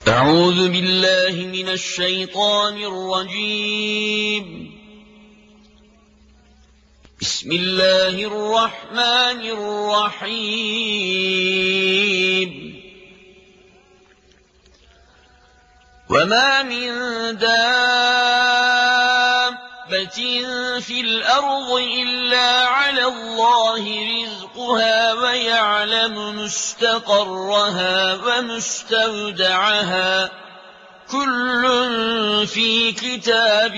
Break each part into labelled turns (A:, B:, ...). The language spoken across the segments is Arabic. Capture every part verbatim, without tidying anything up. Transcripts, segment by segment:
A: أعوذ بالله من الشيطان الرجيم. بسم الله الرحمن الرحيم. وما من دابة في الأرض إلا على الله رزقها ويعلم مستقرها ومستودعها كل في كتاب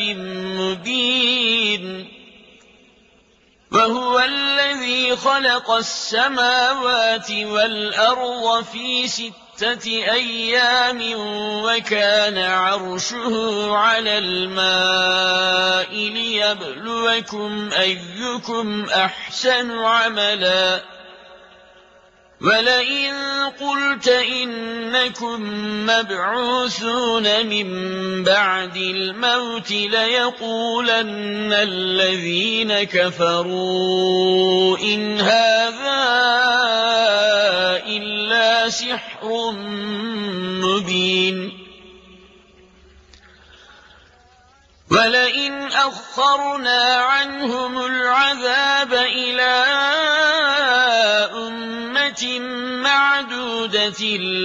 A: مبين. وهو الذي خلق السماوات والأرض في ستة أيام وكان عرشه على الماء ليبلوكم أيكم أحسن عملا. ولئن قلت إنكم مبعوثون من بعد الموت ليقولن الذين كفروا إن هذا إلا سحر مبين. ولئن أخرنا عنهم العذاب إلى أمة معدودة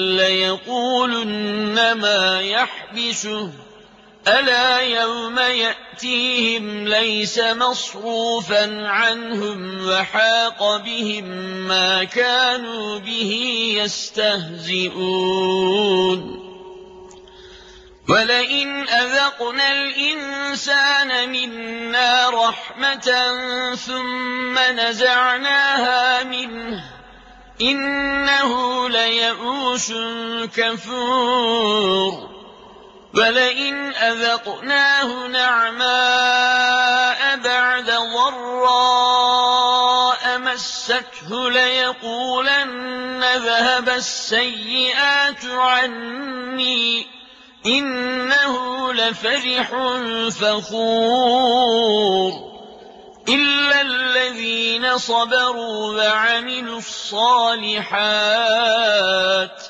A: ليقولن ما يحبسه ألا يوم يأتيهم ليس مصروفا عنهم وحاق بهم ما كانوا به يستهزئون. ولئن أذقنا الإنسان منا رحمة ثم نزعناها منه إنه ليئوس كفور. ولئن أذقناه نعماء بعد ضراء مسته ليقولن ذهب السيئات عني إنه لفرح فخور. إلا الذين صبروا وعملوا الصالحات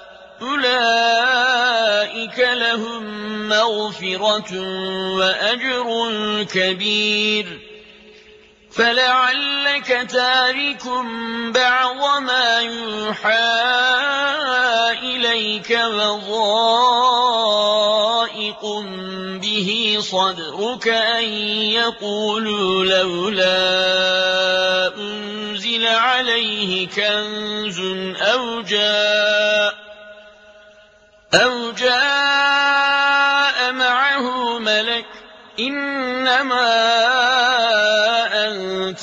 A: أولئك لهم مغفرة وأجر كبير. فلعلك تارك بعض ما يوحى إليك وضائق به صدرك أن يقولوا لولا أنزل عليه كنز أو جاء أو جاء معه ملك إنما أنت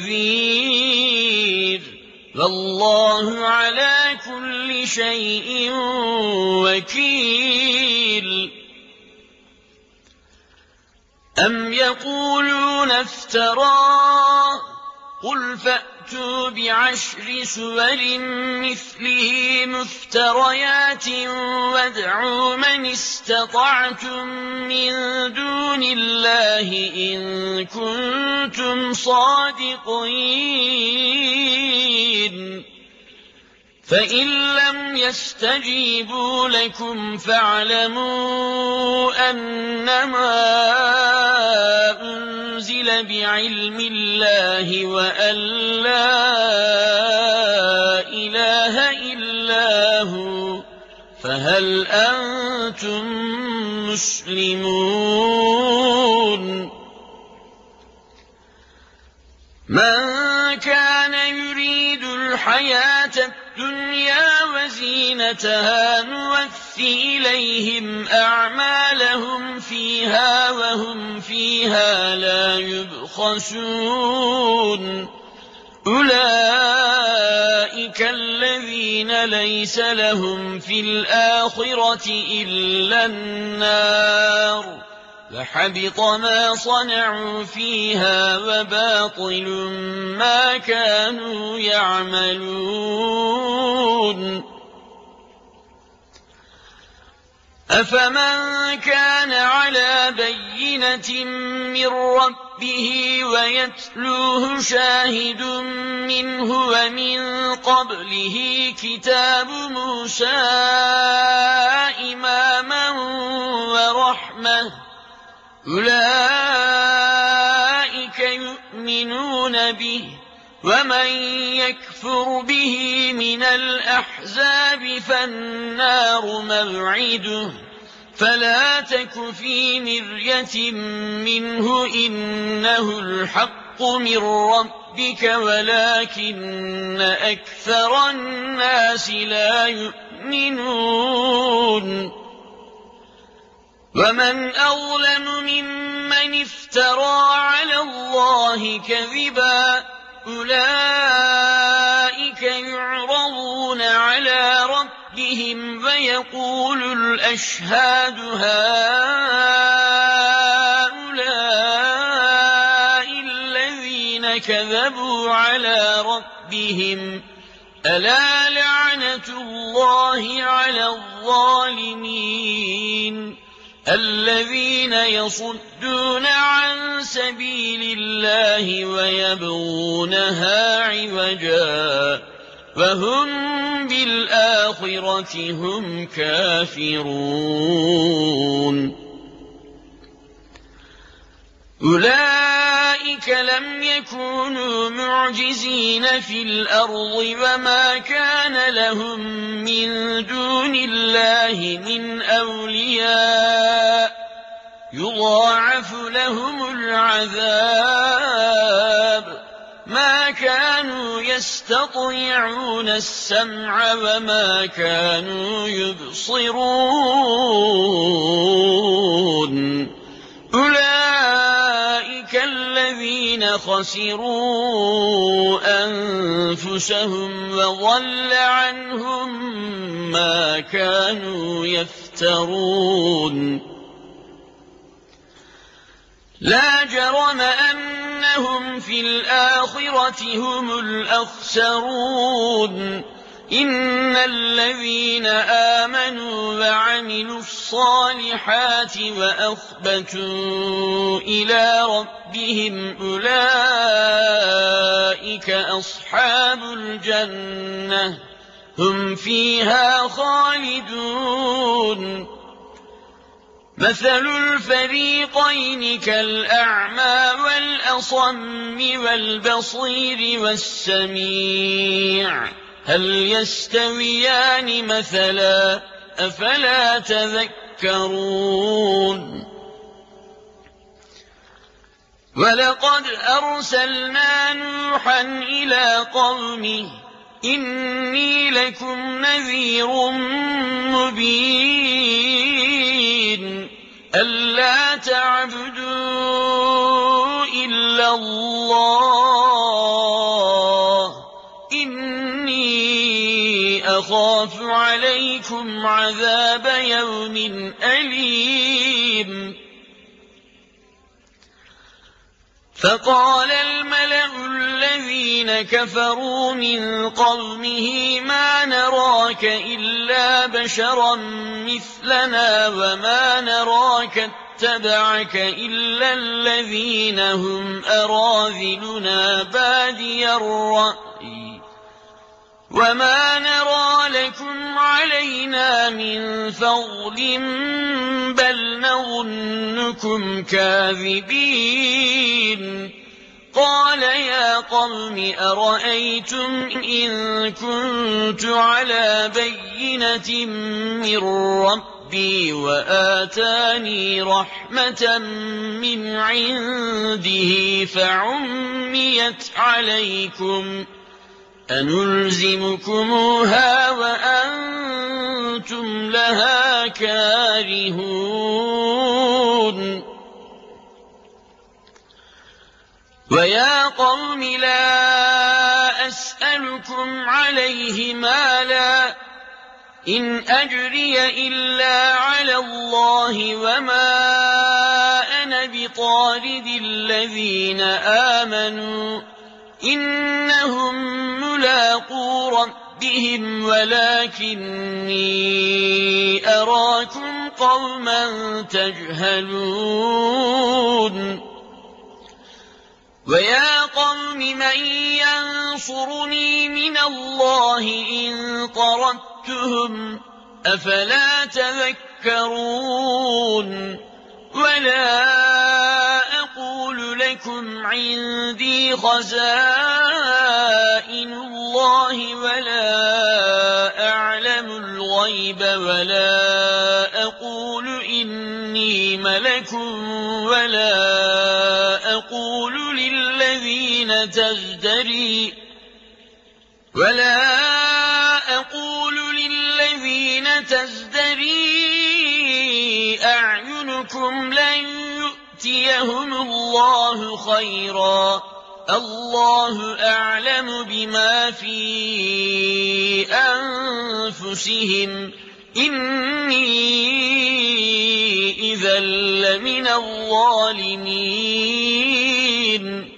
A: نذير والله على كل شيء وكيل. أم يقولون افتراه قل فأتوا بعشر سور مثله مفتريات وادعوا من استطعتم من دون الله إن كنتم صادقين. فإن لم يستجيبوا لكم فاعلموا أنما أنزل بعلم الله وأن لا إله إلا هو فهل أنتم مسلمون. من كان يريد الحياة الدنيا وزينتها نوفي إليهم أعمالهم فيها وهم فيها لا يبخسون. أولئك الذين ليس لهم في الآخرة إلا النار وحبط ما صنعوا فيها وباطل ما كانوا يعملون. أفمن كان على بينة من ربه ويتلوه شاهد منه ومن قبله كتاب موسى إماما أولئك يؤمنون به ومن يكفر به من الأحزاب فالنار موعده فلا تك في مرية منه إنه الحق من ربك ولكن أكثر الناس لا يؤمنون ومن أظلم ممن افترى على الله كذبا أولئك يعرضون على ربهم ويقول الأشهاد هؤلاء الذين كذبوا على ربهم ألا لعنة الله على الظالمين الذين يصدون عن سبيل الله ويبغونها عوجا وهم بالآخرة هم كافرون أولئك لم يكونوا معجزين في الأرض وما كان لهم من دون الله من أولياء يضاعف لهم العذاب ما كانوا يستطيعون السمع وما كانوا يبصرون أولئك الذين خسروا أنفسهم وضل عنهم ما كانوا يفترون لا جرم أنهم في الآخرة هم الأخسرون إن الذين آمنوا وعملوا الصالحات وأخبتوا إلى ربهم أولئك أصحاب الجنة هم فيها خالدون مثل الفريقين كالأعمى والأصم والبصير والسميع هل يستويان مثلا أفلا تذكرون ولقد أرسلنا نوحا إلى قومه إني لكم نذير مبين ألا تعبدوا إلا الله إني أخاف عليكم عذاب يوم أليم فقال الملأ الذين كفروا من قومه ما نراك إلا بشرا مثلنا وما نراك اتبعك إلا الذين هم أراذلنا بادي الرأي وما نرى لكم علينا من فضل بل نظنكم كاذبين قال يا قوم أرأيتم إن كنت على بينة من ربي وآتاني رحمة من عنده فعميت عليكم أنلزمكموها وأنتم لها كارهون ويا قوم لا أسألكم عليه مالا إن أجري إلا على الله وما أنا بطارد الذين آمنوا إنهم ملاقو ربهم ولكني أراكم قوما تجهلون ويا قوم من ينصرني من الله إن طردتهم أفلا تذكرون ولا عندي خزائن الله ولا أعلم الغيب ولا أقول إني ملك ولا أقول للذين تزدري ولا أقول للذين تزدري أعينكم لن يؤتيهم الله خيرا الله أعلم بما في أنفسهم إني إذا لمن الظالمين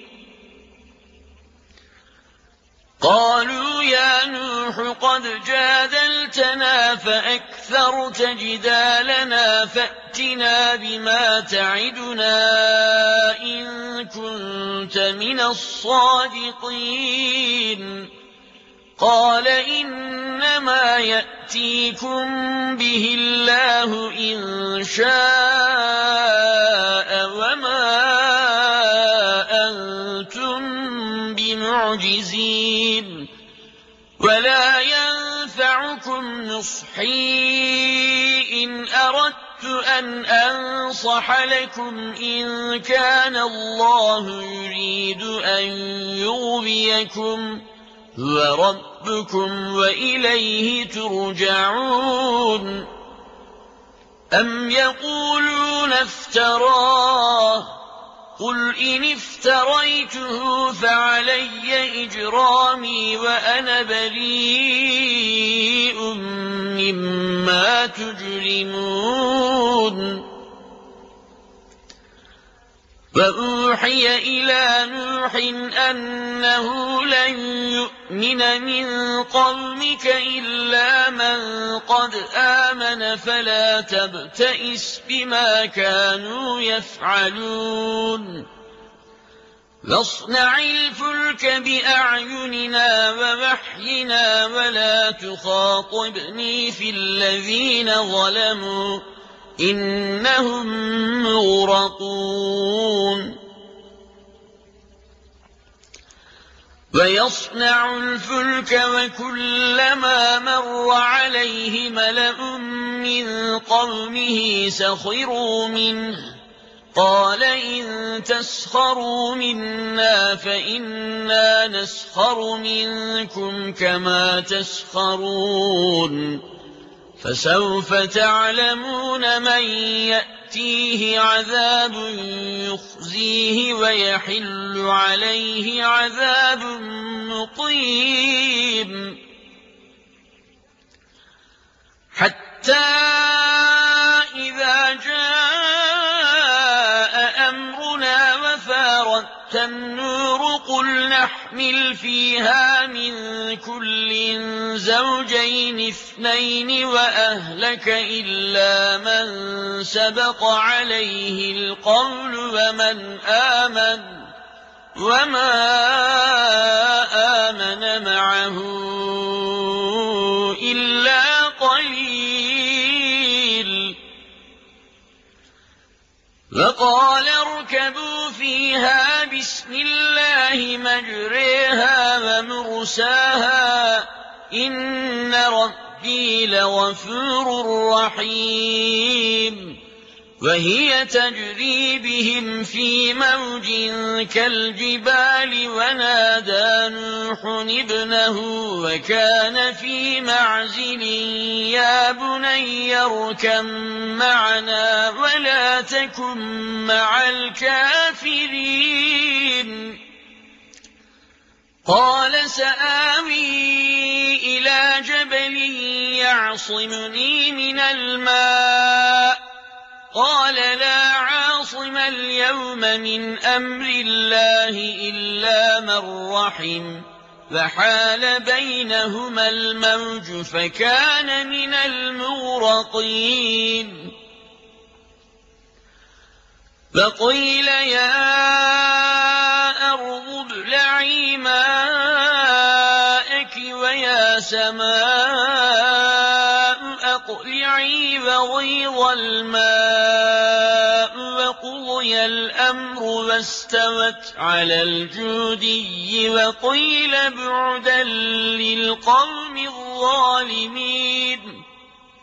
A: قالوا يا نوح قد جادلتنا فأكثرت جدالنا فأتنا بما تعدنا إن كنت من الصادقين قال إنما يأتيكم به الله إن شاء وما أنتم بمعجزين ولا ينفعكم نصحي إن أردت أن أنصح لكم إن كان الله يريد أن يغويكم هو ربكم وإليه ترجعون أم يقولون افتراه قل إن افتريته فعلي إجرامي وأنا بريء مما تجرمون وأوحي إلى نوح أنه لن يؤمن من قومك إلا من قد آمن فلا تبتئس بما كانوا يفعلون واصنع الفلك بأعيننا ووحينا ولا تخاطبني في الذين ظلموا إنهم مغرقون ويصنع الفلك وكلما مر عليه ملأ من قومه سخروا منه قال إن تسخروا منا فإنا نسخر منكم كما تسخرون فسوف تعلمون من يأتيه عذاب يخزيه ويحل عليه عذاب مقيم حتى إذا جاء أمرنا وفارت النور قل نحمل فيها من كل زوجين اثنين وأهلك إلا من سبق عليه القول ومن آمن وما آمن معه إلا قليل وقال اركبوا فيها بسم الله مجريها ومرساها إن ربي لغفور رحيم وهي تجري بهم في موج كالجبال ونادى نوح ابنه وكان في معزل يا بني اركب معنا ولا تكن مع الكافرين قال سآوي إلى جبل يعصمني من الماء قال لا عاصم اليوم من أمر الله إلا من رحم فحال بينهما الموج فكان من المغرقين فقيل يا أرض ابلعي ماءك ويا سماء أقلعي وغيض الماء وقضي وقضي الأمر واستوت على الجودي وقيل بعدا للقوم الظالمين.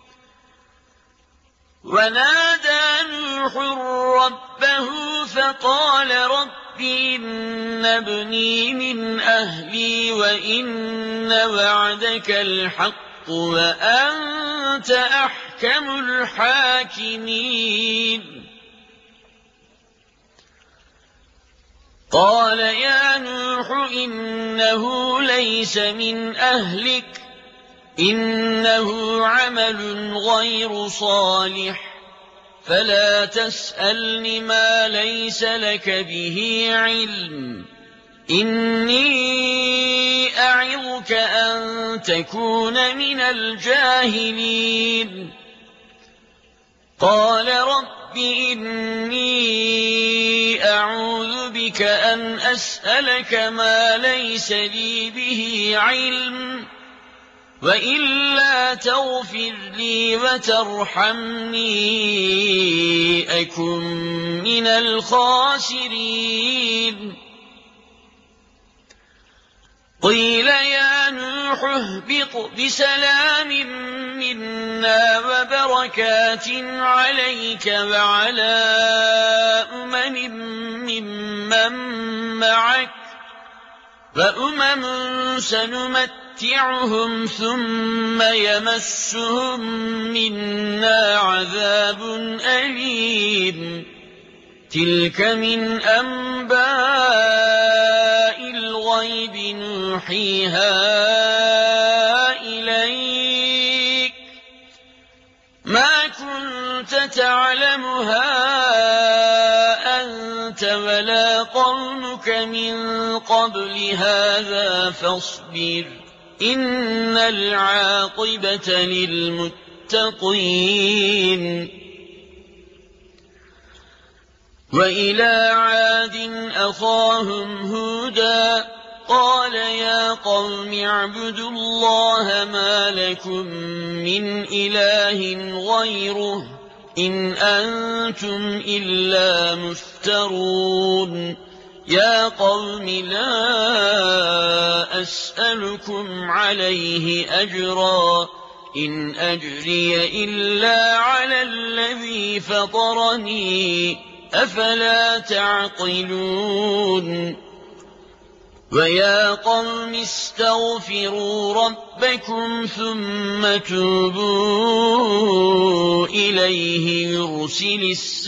A: ونادى نوح ربه فقال رب إن ابني من أهلي وإن وعدك الحق وأنت أحكم الحاكمين. قال يا نوح إنه ليس من أهلك إنه عمل غير صالح فلا تسألني ما ليس لك به علم إني أعظك أن تكون من الجاهلين. قال رب إني أعوذ بك أن أسألك ما ليس لي به علم وإلا تغفر لي وترحمني أكن من الخاسرين. قيل يا نوح اهبط بسلام منا وبركات عليك وعلى أمم ممن معك وأمم سنمتعهم ثم يمسهم منا عذاب أليم. تلك من أنباء الغيب نوحيها إليك ما كنت تعلمها أنت ولا قومك من قبل هذا فاصبر إن العاقبة للمتقين. وإلى عاد أخاهم هودا قال يا قوم اعبدوا الله ما لكم من إله غيره إن أنتم إلا مفترون. يا قوم لا أسألكم عليه أجرا إن أجري إلا على الذي فطرني أفلا تعقلون. ويا قوم استغفروا ربكم ثم توبوا إليه يرسل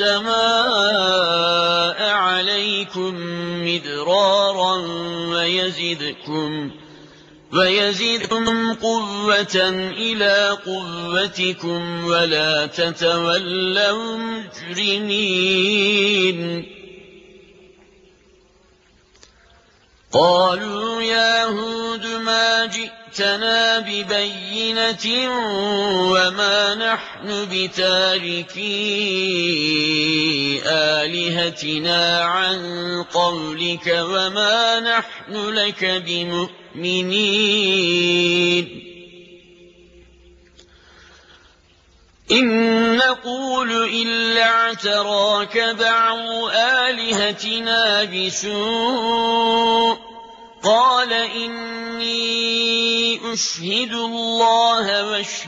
A: السماء عليكم مدرارا ويزدكم ويزدكم قوة إلى قوتكم ولا تتولوا مجرمين. قالوا يا هود ما جئتنا ببينة وما نحن بتاركي آلهتنا عن قولك وما نحن لك بمؤمنين. إن نقول إلا اعتراك بعض آلهتنا بسوء قال إني أشهد الله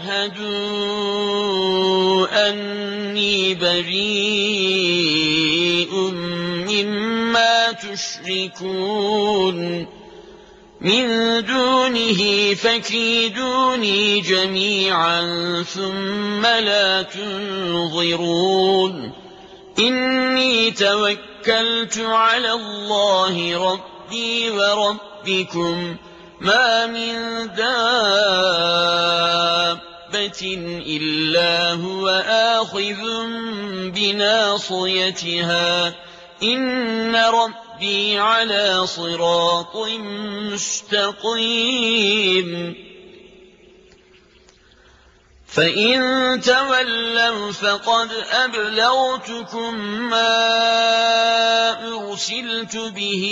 A: واشهدوا أني بريء مما تشركون من دونه فكيدوني جميعا ثم لا تنظرون. إني توكلت على الله ربي وربكم ما من دابة إلا هو آخذ بناصيتها إن ربي على صراط مستقيم. فإن تولوا فقد أبلغتكم ما أرسلت به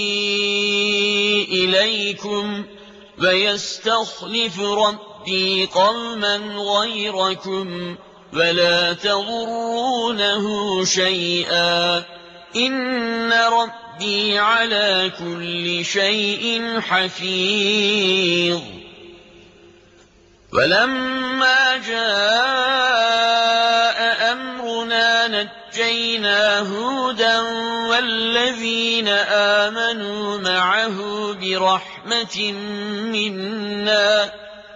A: إليكم ويستخلف ربي قوما غيركم ولا تضرونه شيئا إن ربي على كل شيء حفيظ. ولما جاء أمرنا نجينا هودا والذين آمنوا معه برحمة منا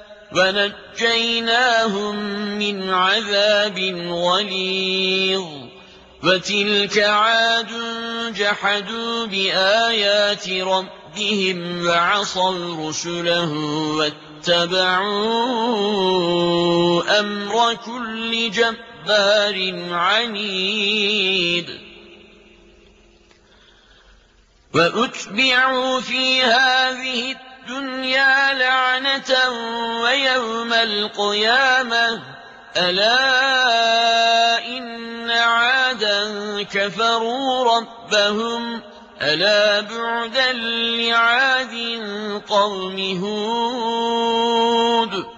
A: ونجيناهم من عذاب غليظ. وتلك عاد جحدوا بآيات ربهم وعصوا رسله واتبعوا أمر كل جبار عنيد. وأتبعوا في هذه الدنيا لعنة ويوم القيامة ألا إن عادا كفروا ربهم ألا بعدا لعاد قوم هود.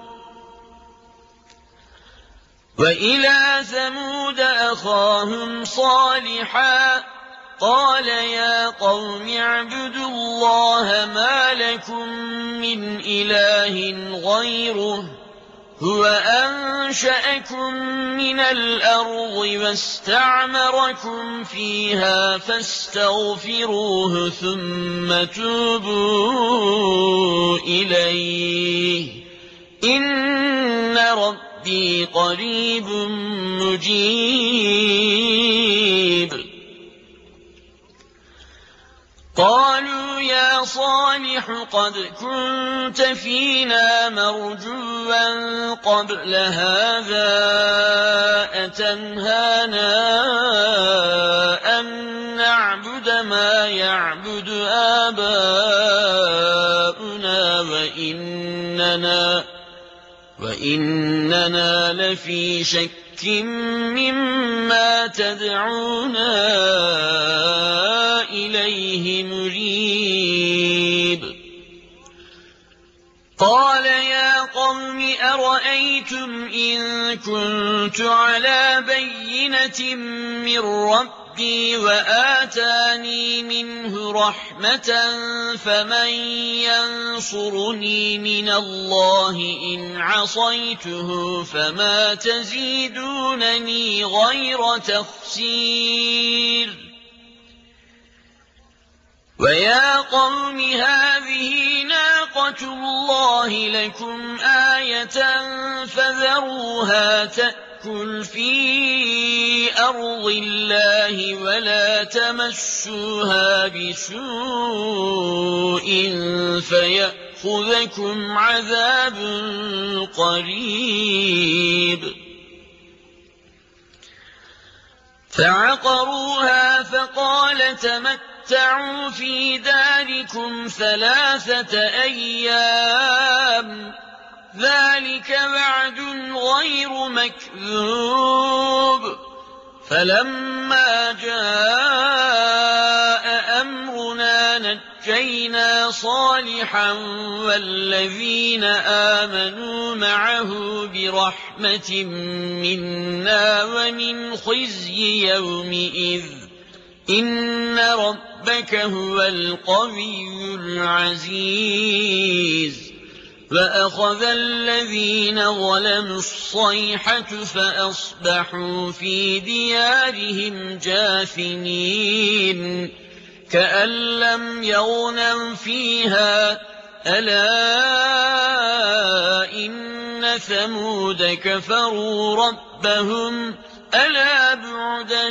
A: وإلى ثمود أخاهم صالحا قال يا قوم اعبدوا الله ما لكم من إله غيره هو أنشأكم من الأرض واستعمركم فيها فاستغفروه ثم توبوا إليه إن ربي قريب مجيب. قالوا يا صالح قد كنت فينا مرجوا قبل هذا أتنهانا أن نعبد ما يعبد آباؤنا وإننا, وإننا لفي شك مما تدعونا إليه مريب. قال يا قوم أرأيتم إن كنت على بينة من ربي وآتاني منه رحمة فمن ينصرني من الله إن عصيته فما تزيدونني غير تخسير. ويا قوم هذه ناقة الله لكم آية فذروها تأكل في أرض الله ولا تمسوها بسوء فيأخذكم عذاب قريب. فعقروها فقال تمتعوا في داركم ثلاثة أيام ذلك وعد غير مكذوب. فلما جاء أمرنا نجينا صالحا والذين آمنوا معه برحمة منا ومن خزي يومئذ إن ربك هو القوي العزيز. فأخذ الذين ظلموا الصيحة فأصبحوا في ديارهم جاثمين كأن لم يغنوا فيها ألا إن ثمود كفروا ربهم ألا بعدا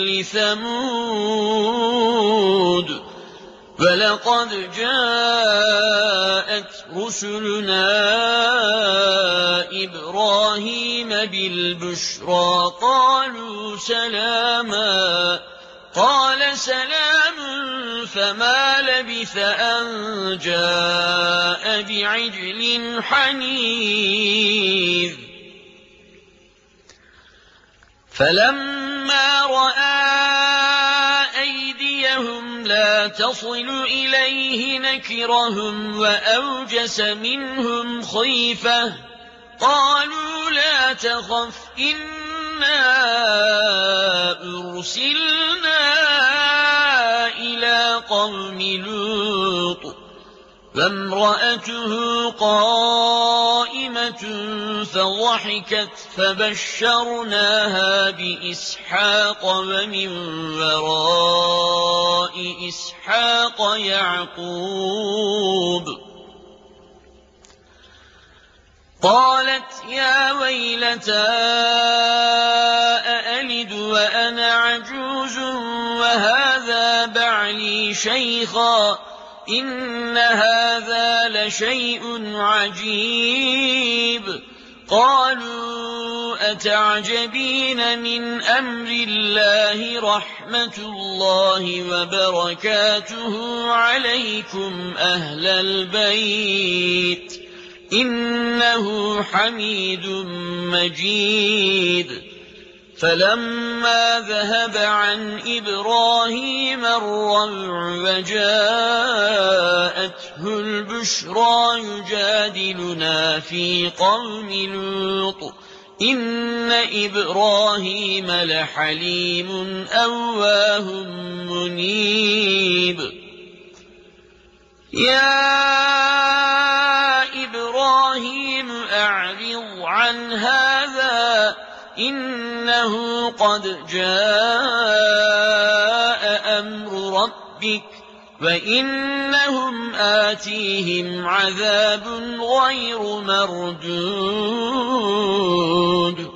A: لثمود. ولقد جاءت رسلنا إبراهيم بالبشرى قالوا سلاما قال سلام فما لبث أن جاء بعجل حنيذ. فلما رأى أيديهم لا تصل إليه نكرهم وأوجس منهم خيفة قالوا لا تخف إنا أرسلنا قوم لوط فامرأته قائمة فضحكت فبشرناها بإسحاق ومن وراء إسحاق يعقوب قالت يا ويلتى أألد وأنا عجوز وهذا بعلي شيخا إن هذا لشيء عجيب قالوا أتعجبين من أمر الله رحمة الله وبركاته عليكم أهل البيت إنه حميد مجيد فلما ذهب عن إبراهيم الروع وجاءته البشرى يجادلنا في قوم لوط إن إبراهيم لحليم أواه منيب يا إبراهيم أعرض عن هذا إنه قد جاء أمر ربك وإنهم آتيهم عذاب غير مردود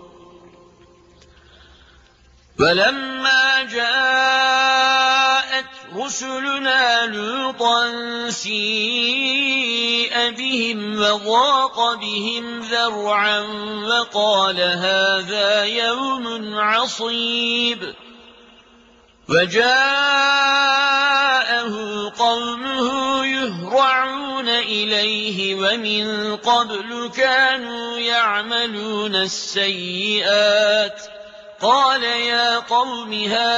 A: ولما جاءت رسلنا لوطا سيء بهم وضاق بهم ذرعا وقال هذا يوم عصيب وجاءه قومه يهرعون إليه ومن قبل كانوا يعملون السيئات قال يا قوم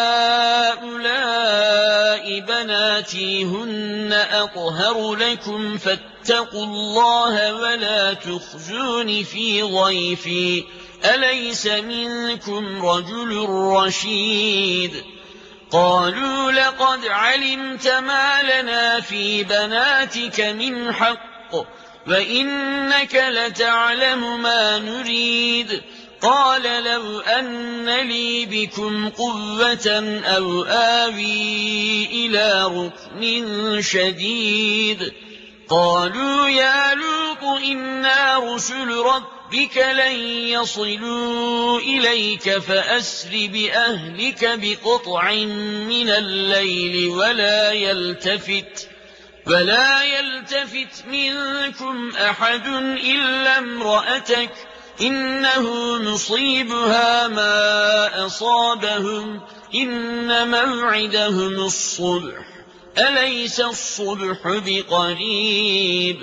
A: هؤلاء بناتي هن أطهر لكم فاتقوا الله ولا تخزون في ضيفي أليس منكم رجل رشيد قالوا لقد علمت ما لنا في بناتك من حق وإنك لتعلم ما نريد قال لو أن لي بكم قوة أو آوي إلى ركن شديد قالوا يا لوط إنا رسل ربك لن يصلوا إليك فأسر بأهلك بقطع من الليل ولا يلتفت ولا يلتفت منكم أحد إلا امرأتك إنه مصيبها ما أصابهم إن موعدهم الصبح أليس الصبح بقريب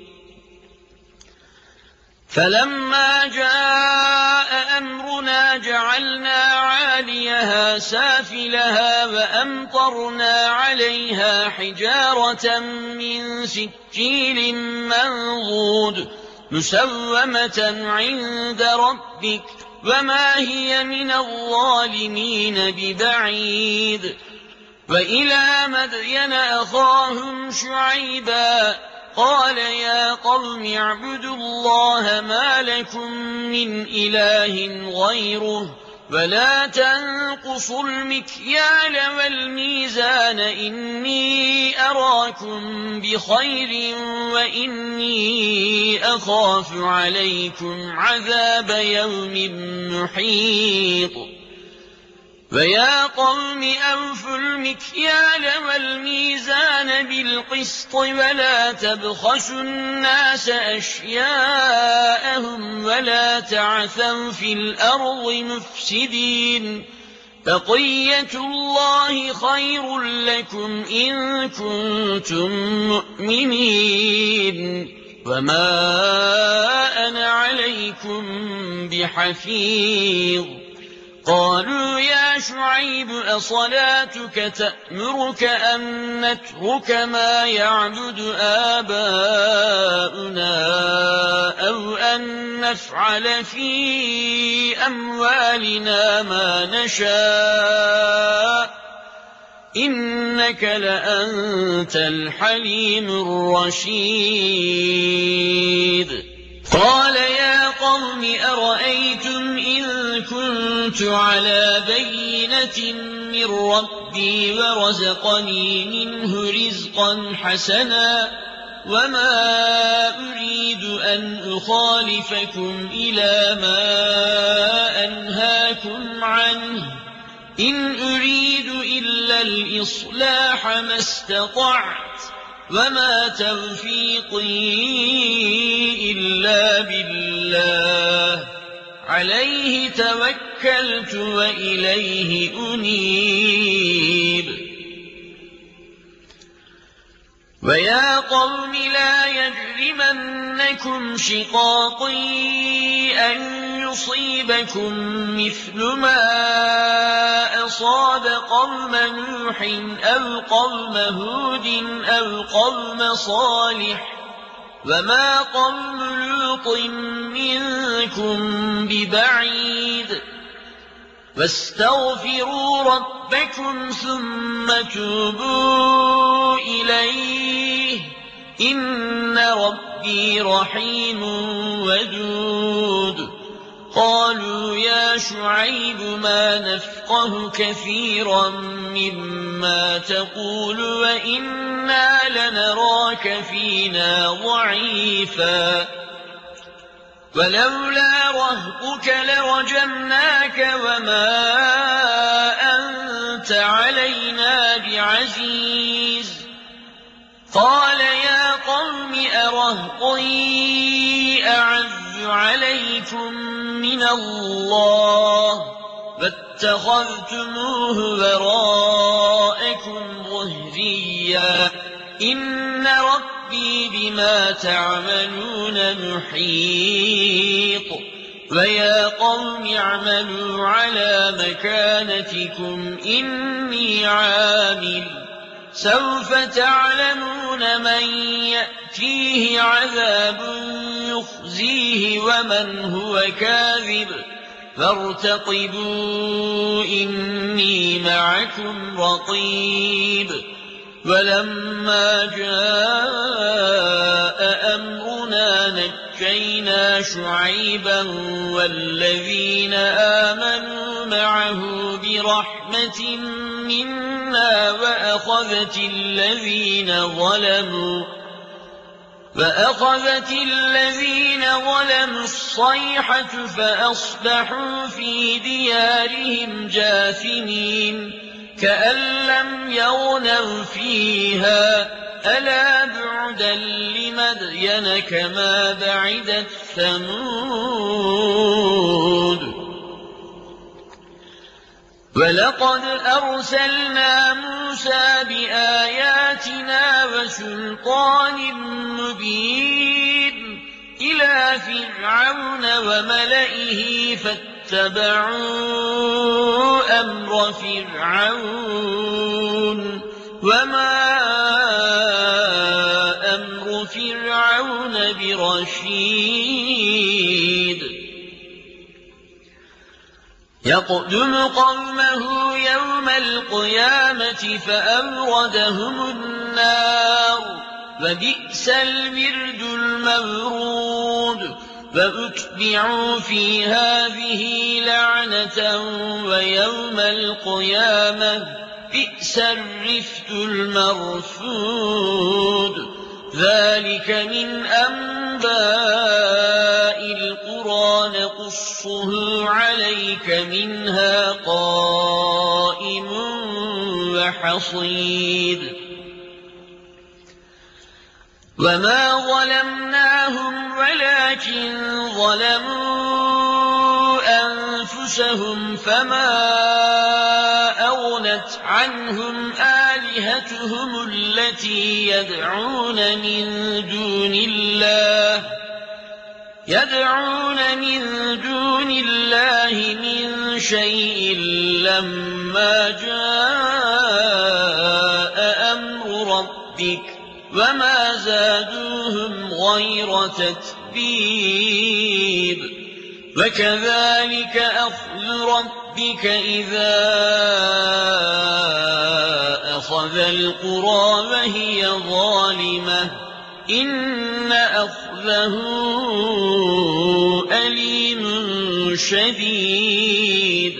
A: فلما جاء أمرنا جعلنا عاليها سافلها وأمطرنا عليها حجارة من سجيل منضود مسومة عند ربك وما هي من الظالمين ببعيد وإلى مدين أخاهم شعيبا قال يا قوم اعبدوا الله ما لكم من إله غيره ولا تنقصوا المكيال والميزان إني أراكم بخير وإني أخاف عليكم عذاب يوم محيط ويا قوم أوفوا المكيال والميزان بالقسط ولا تبخسوا الناس أشياءهم ولا تعثوا في الأرض مفسدين بقية الله خير لكم إن كنتم مؤمنين وما أنا عليكم بحفيظ قالوا يا شعيب أصلاتك تأمرك أن نترك ما يعبد آباؤنا أو أن نفعل في أموالنا ما نشاء إنك لأنت الحليم الرشيد قال يا قوم أرأيتم إن كنت على بينة من ربي ورزقني منه رزقا حسنا وما أريد أن أخالفكم إلى ما أنهاكم عنه إن أريد إلا الإصلاح ما استطعت وما توفيقي إلا بالله عليه توكلت وإليه أنيب ويا قوم لا يجرمنكم شقاقي أن يصيبكم مثل ما أصاب قوم نوح أو قوم هود أو قوم صالح وما قوم لوط منكم ببعيد واستغفروا ربكم ثم توبوا إليه إن ربي رحيم ودود قالوا يا شعيب ما نفقه كثيرا مما تقول وإنا لنراك فينا ضعيفا ولولا رهطك لرجمناك وما أنت علينا بعزيز قال يا قوم أرهطي أعز عليكم من الله فاتخذتموه وراءكم ظهريا إن ربي بما تعملون محيط ويا قوم اعملوا على مكانتكم إني عامل سوف تعلمون من يأتيه عذاب يخزيه ومن هو كاذب فارتقبوا إني معكم رقيب ولما جاء أمرنا نجينا شعيبا والذين آمنوا معه برحمة منا وأخذت الذين ظلموا فأخذت الذين ظلموا الصيحة فأصبحوا في ديارهم جاثمين كأن لم يغنوا فيها ألا بعدا لمدين كما بعدت ثمود ولقد أرسلنا موسى بآياتنا وسلطان مبين إلى فرعون وملئه فاتبعوا أمر فرعون وما أمر فرعون برشيد يقدم قومه يوم القيامة فأوردهم النار وبئس الورد المورود فأتبعوا في هذه لعنة ويوم القيامة بئس الرفد المرفود ذلك من أنباء القرى نقصه عليك منها قائم وحصيد وما ظلمناهم ولكن ظلموا أنفسهم فما أغنت عنهم آلهتهم التي يدعون من دون الله يدعون من دون الله من شيء لما جاء أمر ربك وما زادوهم غير تتبيب وكذلك أخذ ربك إذا أخذ القرى وهي ظالمة إن أخذه أليم شديد.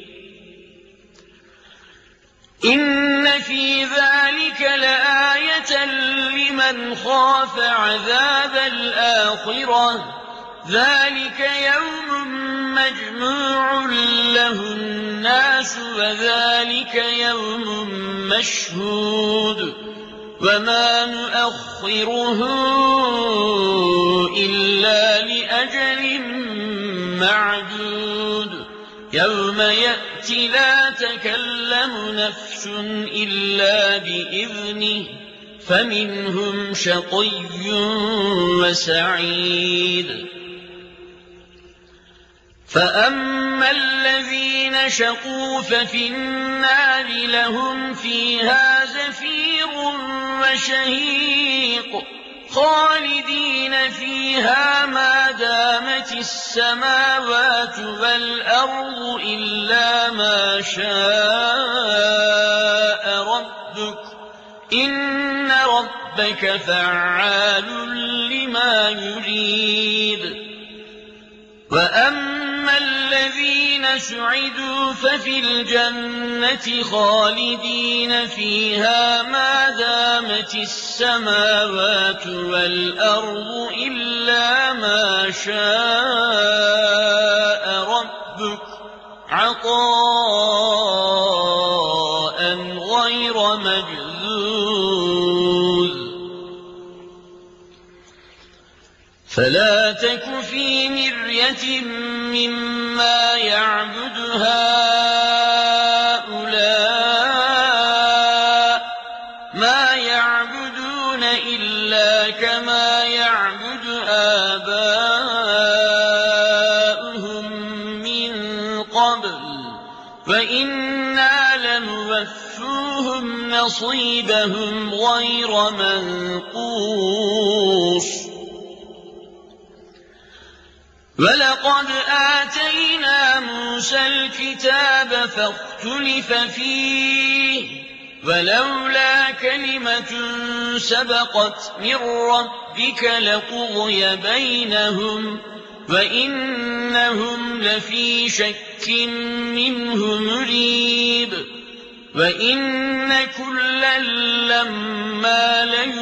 A: إن في ذلك لآية لمن خاف عذاب الآخرة ذلك يوم مجموع له الناس وذلك يوم مشهود وما نؤخره إلا لأجل معدود يوم يأتي لا تكلم نفس إلا بإذنه فمنهم شقي وسعيد. فأما الذين شقوا ففي النار لهم فيها زفير وشهيق خالدين فيها ما دامت السماوات والأرض إلا ما شاء ربك إن ربك فعال لما يريد. وأما الذين سعدوا ففي الجنة خالدين فيها ما دامت السماوات والأرض إلا ما شاء ربك عطاء غير مجذوذ. فلا تك في مرية مما يعبد هؤلاء ما يعبدون إلا كما يعبد آباؤهم من قبل وإنا لنوفوهم نصيبهم غير منقوص. ولقد آتينا موسى الكتاب فاختلف فيه ولولا كلمة سبقت من ربك لقضي بينهم وإنهم لفي شك منه مريب. وإن كلا لما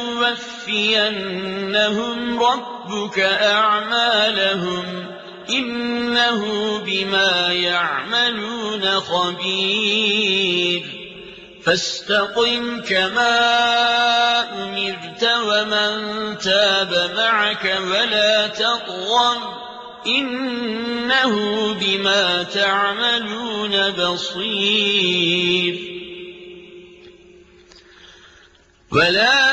A: ليوفينهم ربك أعمالهم إنه بما يعملون خبير. فاستقم كما أمرت ومن تاب معك ولا تطغوا إنه بما تعملون بصير. ولا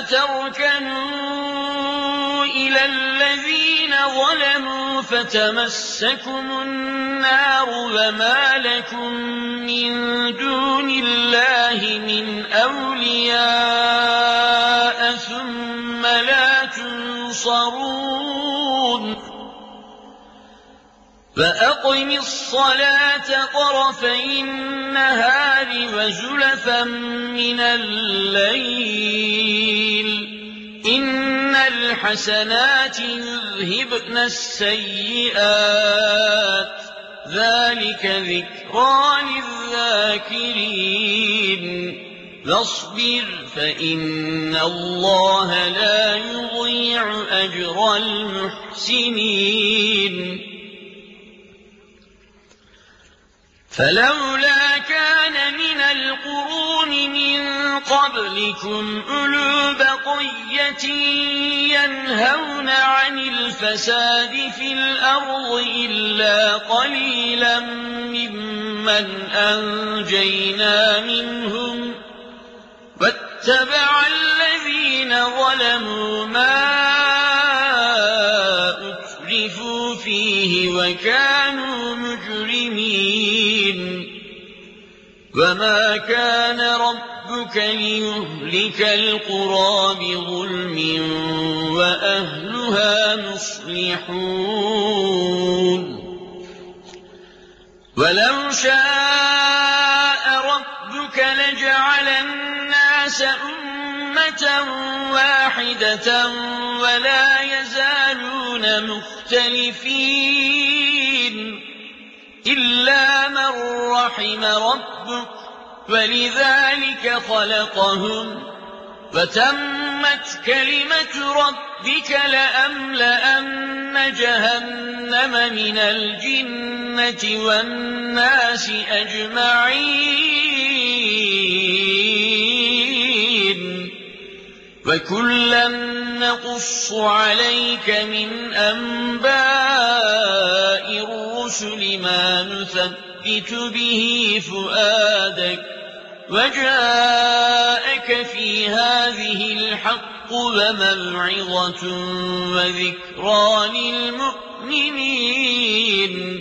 A: تركنوا إلى الذين ظلموا فتمسكم النار وما لكم من دون الله من أولياء ثم لا تنصرون. فأقم الصلاة طرفي النهار وزلفا من الليل إن الحسنات يذهبن السيئات ذلك ذكرى للذاكرين. فاصبر فإن الله لا يضيع أجر المحسنين. فلولا كان من القرون من قبلكم أولو بقية ينهون عن الفساد في الأرض إلا قليلا ممن أنجينا منهم واتبع الذين ظلموا ما أترفوا فيه وكانوا مجرمين. وما كان ربك ليهلك القرى بظلم وأهلها مصلحون. ولو شاء ربك لجعل الناس أمة واحدة ولا يزالون مختلفين إلا من رحم ربك ولذلك خلقهم وتمت كلمة ربك لأملأن جهنم من الجنة والناس أجمعين وكلا نقص عليك من أنباء الرسل ما نثبت به فؤادك وجاءك في هذه الحق وموعظة وذكرى للمؤمنين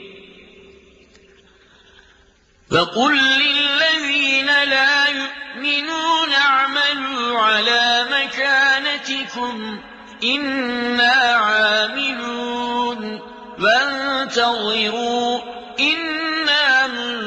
A: فقل للذين لا يؤمنون اعملوا على مكانتكم إنا عاملون وانتظروا إنا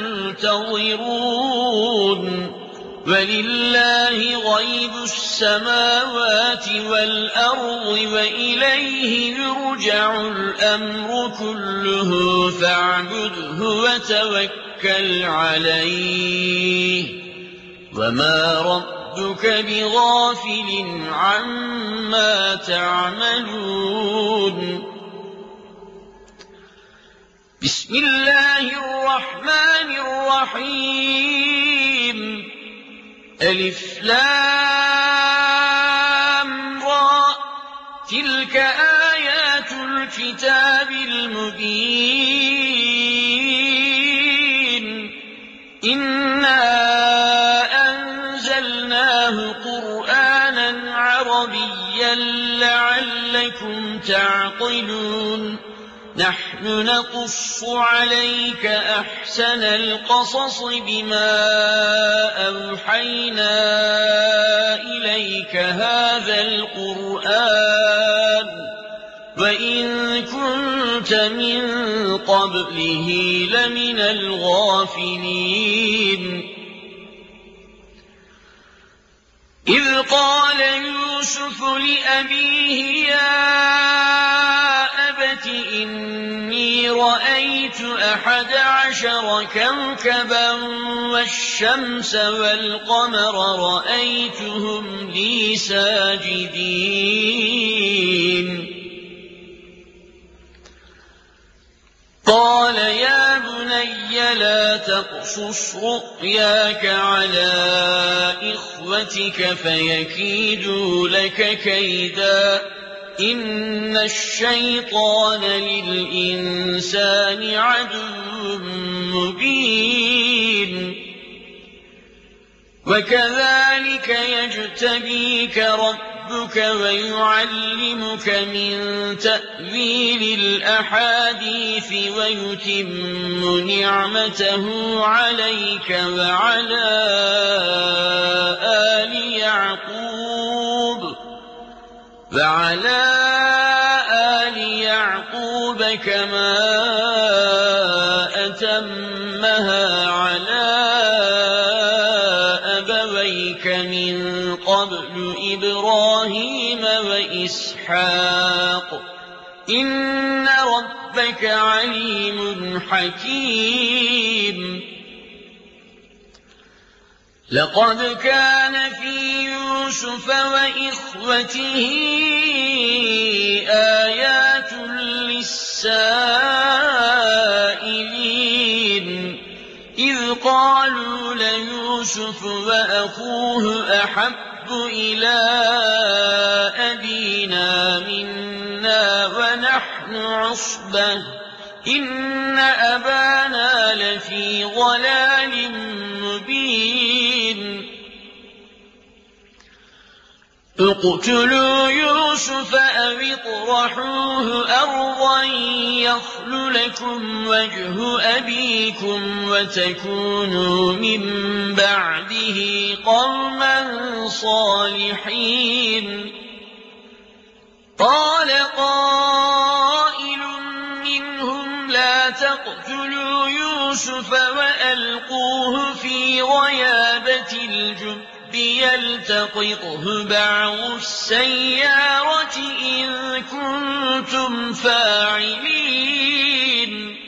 A: منتظرون ولله غيب السماوات والأرض وإليه يرجع الأمر كله فاعبده وتوكل عليه وما ربك بغافل عما تعملون بسم الله الرحمن الرحيم ألف لام را تلك آيات الكتاب المبين إنا أنزلناه قرآنا عربيا لعلكم تعقلون نحن نقص عليك أحسن القصص بما أوحينا إليك هذا القرآن وإن كنت من قبله لمن الغافلين إذ قال يوسف لأبيه يا أبت إني رأيت أحد عشر كوكبا والشمس والقمر رأيتهم لي ساجدين قال يا بني لا تقصص رؤياك على إخوتك فيكيدوا لك كيدا إن الشيطان للإنسان عدو مبين وكذلك يجتبيك ربك ويعلمك من تأويل الأحاديث ويتم نعمته عليك وعلى آل يعقوب وعلى آل يعقوب كما أتمها على أبويك من قبل إبراهيم وإسحاق إن ربك عليم حكيم لقد كان في يوسف وإخوته آيات للسائلين إذ قالوا ليوسف وأخوه أحب إلى أبينا منا ونحن عصبة إن أبانا لفي ضلال مبين اقتلوا يوسف أو اطرحوه أرضا يخل لكم وجه أبيكم وتكونوا من بعده قوما صالحين قال قائل منهم لا تقتلوا يوسف وألقوه في غيابة الجب يلتقطه بعض السيارة إن كنتم فاعلين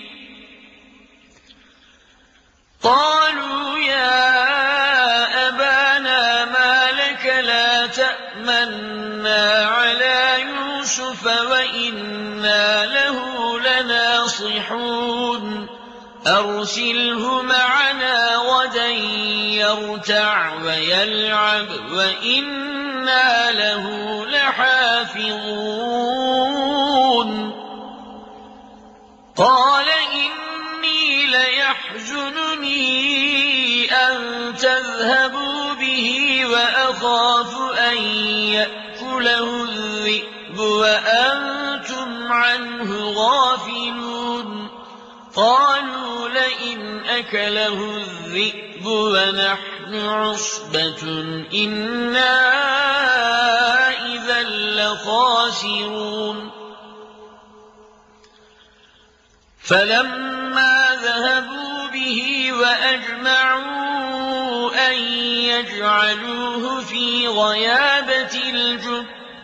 A: قالوا يا أبانا ما لك لا تأمنا على يوسف وإنا له لناصحون أرسله معنا غدا يرتع ويلعب وإنا له لحافظون قال إني ليحزنني أن تذهبوا به وأخاف أن يأكله الذئب وأنتم عنه غافلون قالوا لئن أكله الذئب ونحن عصبة إنا إذا لخاسرون فلما ذهبوا به وأجمعوا أن يجعلوه في غيابة الجب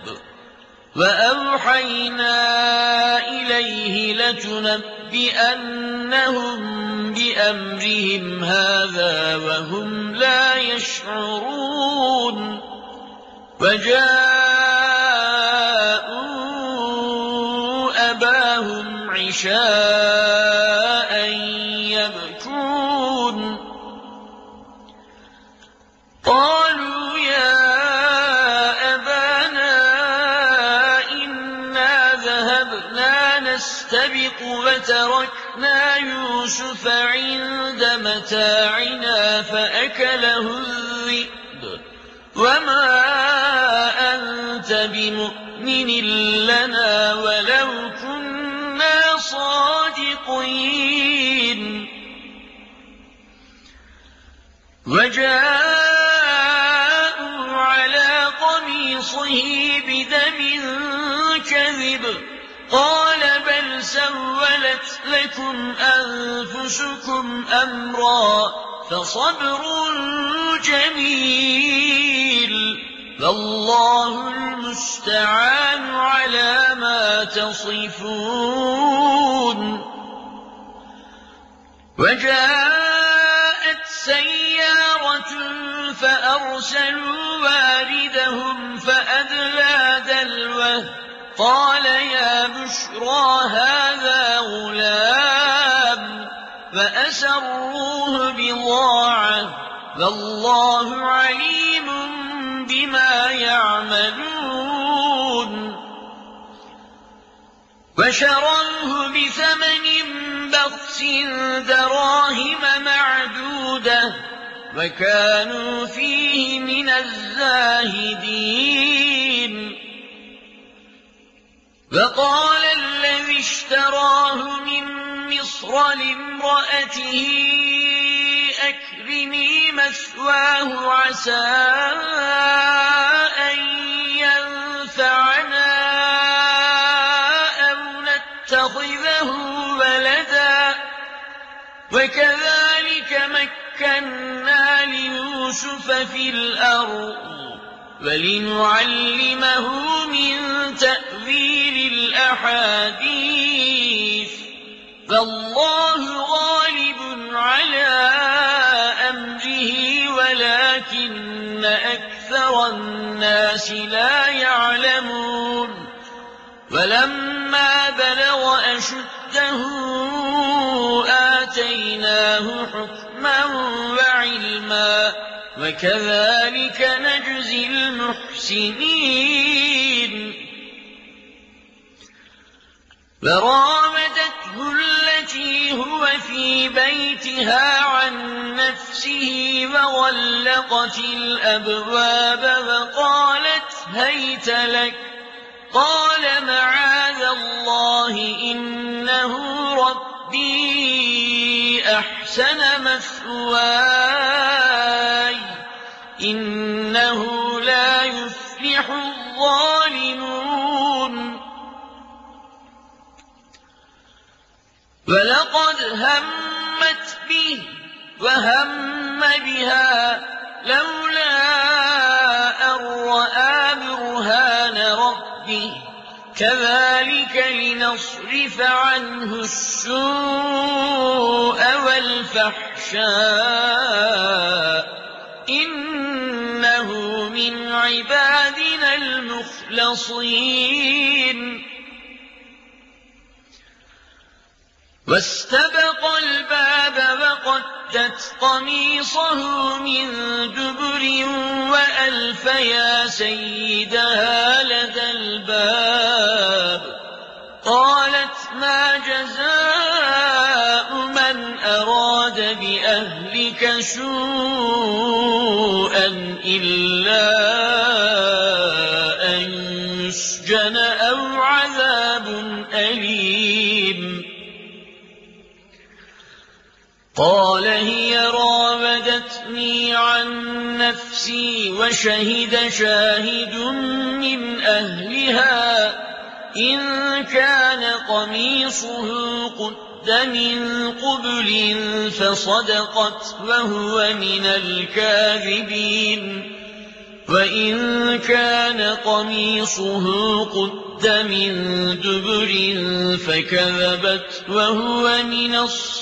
A: وأوحينا إليه لتنبئنهم بأمرهم هذا وهم لا يشعرون وجاءوا أباهم عشاء يبكون قالوا يا نستبق وتركنا يوسف عند متاعنا فأكله الذئب وما أنت بمؤمن لنا ولو كنا صادقين وجاءوا على قميصه بدم كذب قال بل سولت لكم أنفسكم أمرا فصبر جميل والله المستعان على ما تصفون وجاءت سيارة فأرسلوا واردهم فأدلى دلوه قال يا بشرى هذا غلام فأسروه بضاعة والله عليم بما يعملون وشروه بثمن بخس دراهم معدودة وكانوا فيه من الزاهدين وقال الذي اشتراه من مصر لامرأته أكرمي مثواه عسى أن ينفعنا أو نتخذه ولدا وكذلك مكنا ليوسف في الأرض ولنعلمه من تأويل الأحاديث فالله غالب على أمره ولكن أكثر الناس لا يعلمون ولما بلغ أشده آتيناه حكما وعلما وكذلك نجزي المحسنين فراودته التي هو في بيتها عن نفسه وغلقت الأبواب وقالت هيت لك قال معاذ الله إنه ربي أحسن مثواي إنه لا يفلح الظالمون ولقد همت به وهم بها لولا ربه كذلك لنصرف عنه السوء والفحشاء إنه من عبادنا المخلصين واستبق الباب وقدت قميصه من دبر وألف يا سيدها لدى الباب قالت ما جزاء من أراد بأهلك سوءا إلا أن يسجن أو عذاب أليم قال هي راودتني عن نفسي وشهد شاهد من أهلها إن كان قميصه قد من قبل فصدقت وهو من الكاذبين وإن كان قميصه قد من دبر فكذبت وهو من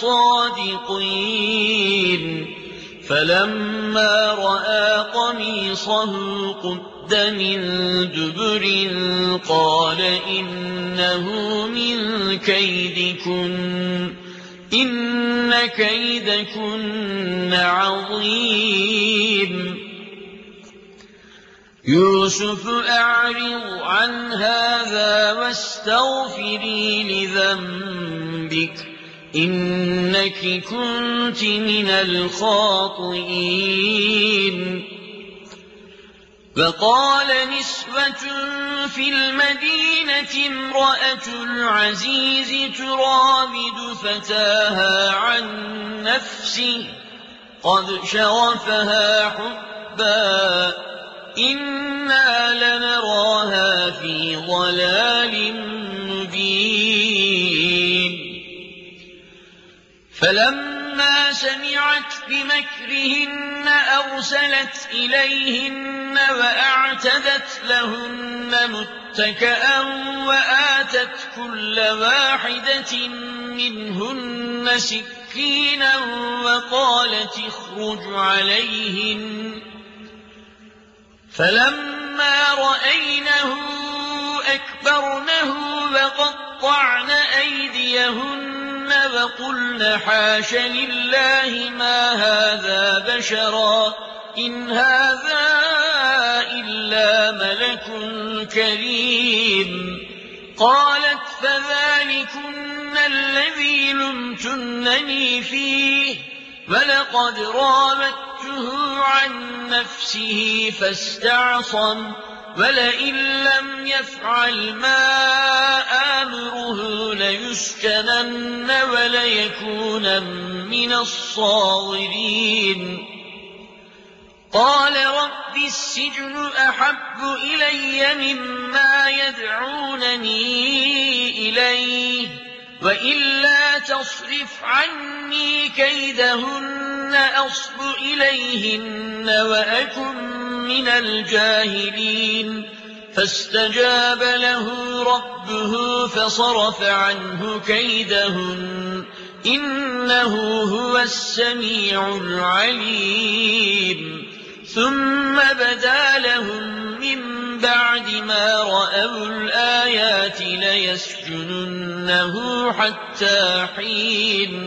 A: الصادقين فلما رأى قميصه قد من دبر قال إنه من كيدكن إن كيدكن عظيم يوسف أعرض عن هذا واستغفري لذنبك إنك كنت من الخاطئين وقال نسوة في المدينة امرأة العزيز تراود فتاها عن نفسه قد شغفها حبا إنا لنراها في ضلال مبين فلما سمعت بمكرهن أرسلت إليهن وأعتدت لهن متكئا وآتت كل واحدة منهن سكينا وقالت اخرج عليهن فلما رأينه أكبرنه وقطعن أيديهن وقلن حاش لله ما هذا بشرا إن هذا إلا ملك كريم قالت فذلكن الذي لمتنني فيه ولقد راودته عن نفسه فاستعصم ولئن لم يفعل ما آمره ليسجنن وليكون من الصاغرين قال رب السجن أحب إلي مما يدعونني إليه وإلا تصرف عني كيدهن أصب إليهن وأكن من الجاهلين فاستجاب له ربه فصرف عنه كيدهن إنه هو السميع العليم ثم بدا لهم من بعد ما رأوا الآيات ليسجننه حتى حين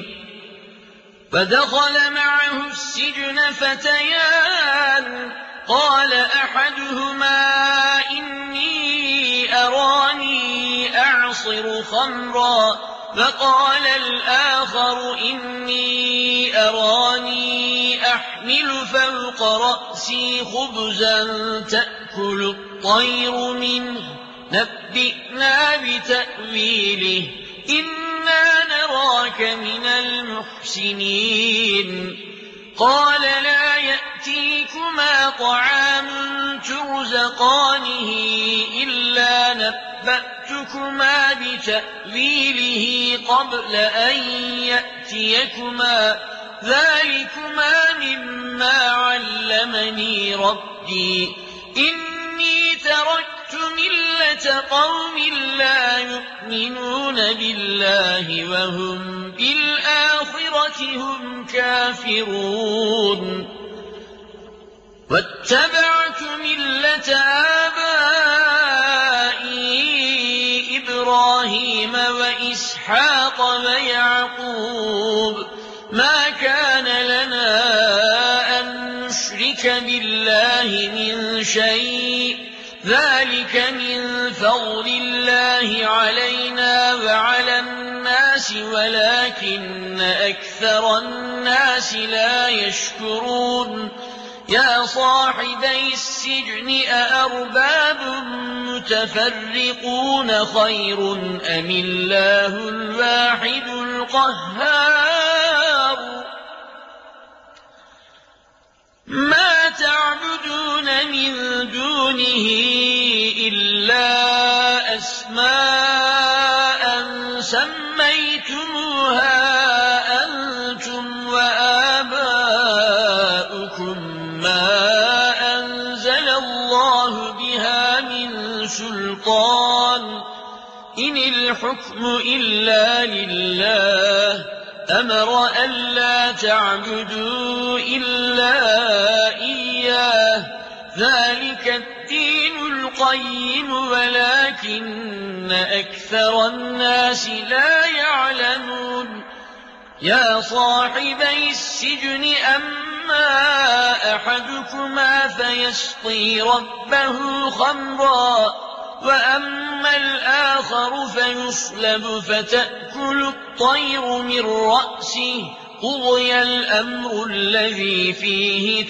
A: فدخل معه السجن فتيان قال أحدهما إني أراني أعصر خمرا وقال الآخر إني أراني أحمل فوق رأسي خبزا تأكل الطير منه نبئنا بتأويله إنا نراك من المحسنين قال لا يأتيكما طعام ترزقانه إلا نبأتكما بتأويله قبل أن يأتيكما ذلكما مما علمني ربي إني تركت مِلَّةَ قَوْمٍ لَّا يُؤْمِنُونَ بِاللَّهِ وَهُم بِالْآخِرَةِ هُمْ كَافِرُونَ وَاتَّبَعْتُ مِلَّةَ آبَائِي إِبْرَاهِيمَ وَإِسْحَاقَ وَيَعْقُوبَ مَا كَانَ لَنَا أَن نُّشْرِكَ بِاللَّهِ مِن شَيْءٍ ذَلِكَ مِن فَضْلِ اللَّهِ عَلَيْنَا وَعَلَى النَّاسِ وَلَٰكِنَّ أَكْثَرَ النَّاسِ لَا يَشْكُرُونَ يَا صَاحِبَيِ السِّجْنِ أَأَرْبَابٌ مُّتَفَرِّقُونَ خَيْرٌ أَمِ اللَّهُ الْوَاحِدُ الْقَهَّارُ مَا تَعْبُدُونَ مِن دُونِهِ إِلَّا أَسْمَاءً سَمَّيْتُمُوهَا أَنتُمْ وَآبَاؤُكُم مَّا أَنزَلَ اللَّهُ بِهَا مِن سُلْطَانٍ إِنِ الْحُكْمُ إِلَّا لِلَّهِ أَمَرَ أَلَّا تَعْبُدُوا إِلَّا إِيَّاهُ ذَلِكَ الدِّينُ الْقَيِّمُ وَلَٰكِنَّ أَكْثَرَ النَّاسِ لَا يَعْلَمُونَ يَا صَاحِبَيِ السِّجْنِ أَمَّا أَحَدُكُمَا فَيَسْقِي رَبَّهُ خَمْرًا وَأَمَّا الْآخَرُ فَيُصْلَبُ فَتَأْكُلُ الطَّيْرُ مِن رَّأْسِهِ قُضِيَ الْأَمْرُ الَّذِي فِيهِ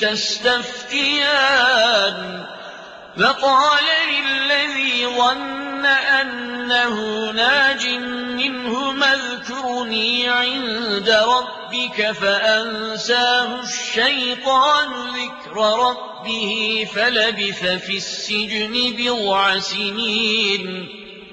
A: تَسْتَفْتِيَانِ وَقَالَ لِلَّذِي ظَنَّ أَنَّهُ نَاجٍ مِّنْهُمَا اذْكُرْنِي عِندَ رَبِّكَ فَأَنسَاهُ الشَّيْطَانُ ذِكْرَ رَبِّهِ فَلَبِثَ فِي السِّجْنِ بِضْعَ سِنِينَ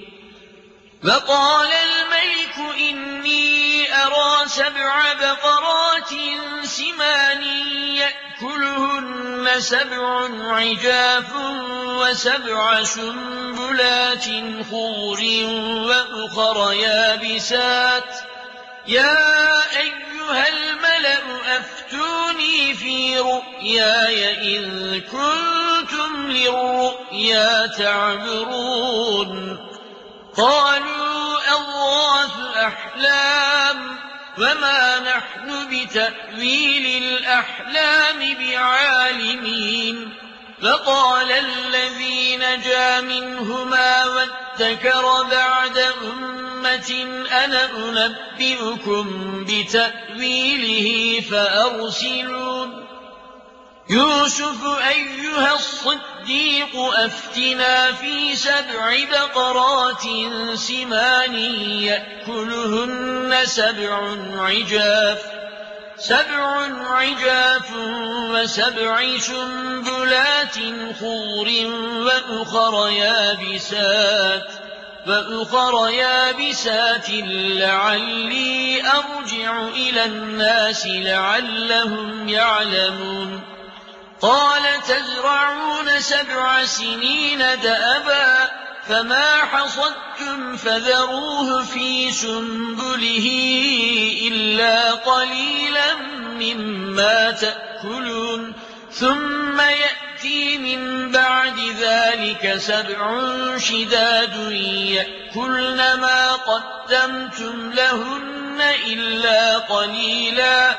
A: وَقَالَ الْمَلِكُ إِنِّي أَرَىٰ سَبْعَ بَقَرَاتٍ سِمَانٍ يَأْكُلُهُنَّ سَبْعٌ عِجَافٌ وَسَبْعَ سُنبُلَاتٍ خُضْرٍ وَأُخَرَ يَابِسَاتٍ يَا أَيُّهَا الْمَلَأُ أَفْتُونِي فِي رُؤْيَايَ إِن كُنتُمْ لِلرُّؤْيَا تَعْبُرُونَ قَالُوا أَضْغَاثُ أَحْلَامٍ وَمَا نَحْنُ بِتَأْوِيلِ الْأَحْلَامِ بِعَالِمِينَ فَقَالَ الَّذِي نَجَا مِنْهُمَا وَادَّكَرَ بَعْدَ أُمَّةٍ أَنَا أُنَبِّئُكُم بِتَأْوِيلِهِ فَأَرْسِلُونِ يُوسُفُ أَيُّهَا الصِّدِّيقُ أَفْتِنَا فِي سَبْعِ بَقَرَاتٍ سِمَانٍ يَأْكُلُهُنَّ سَبْعٌ عِجَافٌ سَبْعٌ عِجَافٌ وَسَبْعِ سُنبُلَاتٍ خُضْرٍ وَأُخَرَ يَابِسَاتٍ وَأُخَرَ يَابِسَاتٍ لَّعَلِّي أَرْجِعُ إِلَى النَّاسِ لَعَلَّهُمْ يَعْلَمُونَ قَالَ تَزْرَعُونَ سَبْعَ سِنِينَ دَأَبًا فَمَا حَصَدتُّمْ فَذَرُوهُ فِي سُنبُلِهِ إِلَّا قَلِيلًا مِّمَّا تَأْكُلُونَ ثُمَّ يَأْتِي مِن بَعْدِ ذَلِكَ سَبْعٌ شِدَادٌ يَأْكُلْنَ مَا قَدَّمْتُمْ لَهُنَّ إِلَّا قَلِيلًا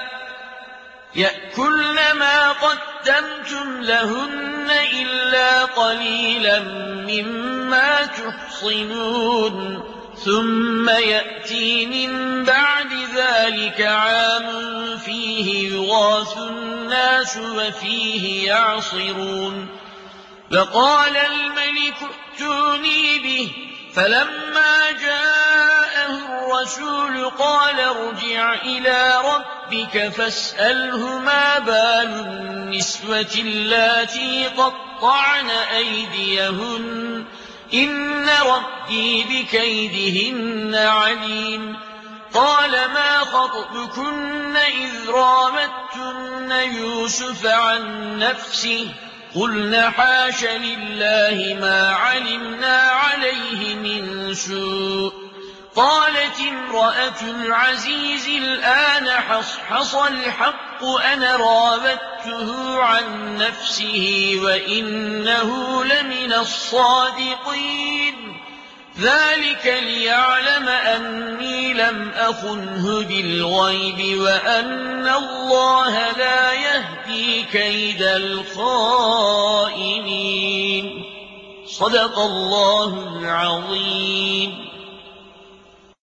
A: يَأْكُلْنَ مَا قَدَّمْتُمْ لَهُنَّ إِلَّا قَلِيلًا مِّمَّا تُحْصِنُونَ ثُمَّ يَأْتِي مِن بَعْدِ ذَلِكَ عَامٌ فِيهِ يُغَاثُ النَّاسُ وَفِيهِ يَعْصِرُونَ فَقَالَ الْمَلِكُ ائْتُونِي بِهِ فَلَمَّا جَاءَهُ الرَّسُولُ قَالَ ارْجِعْ إِلَىٰ رَبِّكَ فَاسْأَلْهُ مَا بَالُ النِّسْوَةِ اللَّاتِي قَطَّعْنَ أَيْدِيَهُنَّ إِنَّ رَبِّي بِكَيْدِهِنَّ عَلِيمٌ قَالَ مَا خَطْبُكُنَّ إِذْ رَاوَدتُّنَّ يُوسُفَ عَن نَّفْسِهِ قلنا حاش لله ما علمنا عليه من سوء. قالت امرأة العزيز الآن حصحص الحق أنا راودته عن نفسه وإنه لمن الصادقين. ذلك ليعلم أني لم أخنه بالغيب وأن الله لا يهدي كيد الخائنين. صدق الله العظيم.